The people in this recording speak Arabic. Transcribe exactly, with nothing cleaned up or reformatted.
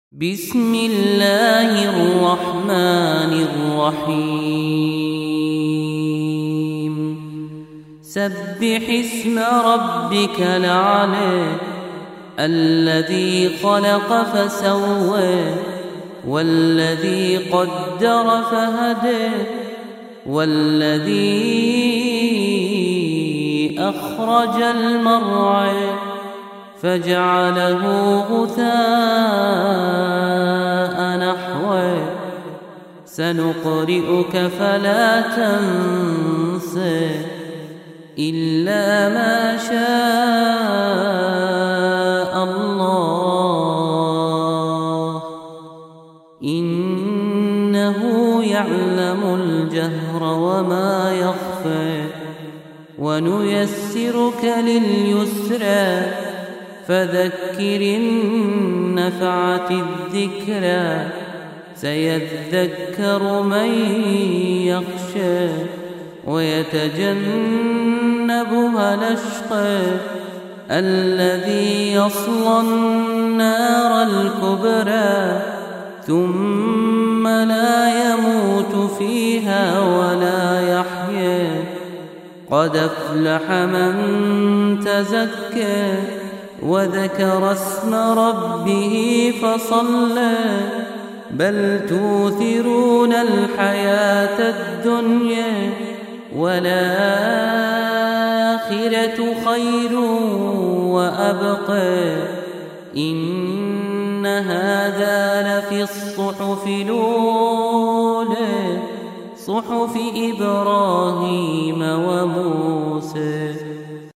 بسم الله الرحمن الرحيم سبح اسم ربك الأعلى الذي خلق فسوى والذي قدر فهدى والذي أخرج المرعى فجعله غثاء نحوه سنقرئك فلا تنسى إلا ما شاء الله إنه يعلم الجهر وما يخفى ونيسرك لليسرى فذكر إن نفعت الذكرى سيذكر من يخشى ويتجنبها الأشقى الذي يصلى النار الكبرى ثم لا يموت فيها ولا يحيا قد أفلح من تزكى وذكر اسم ربه فصلى بل توثرون الحياة الدنيا والآخرة خير وأبقى إن هذا لفي الصحف الأولى صحف إبراهيم وموسى.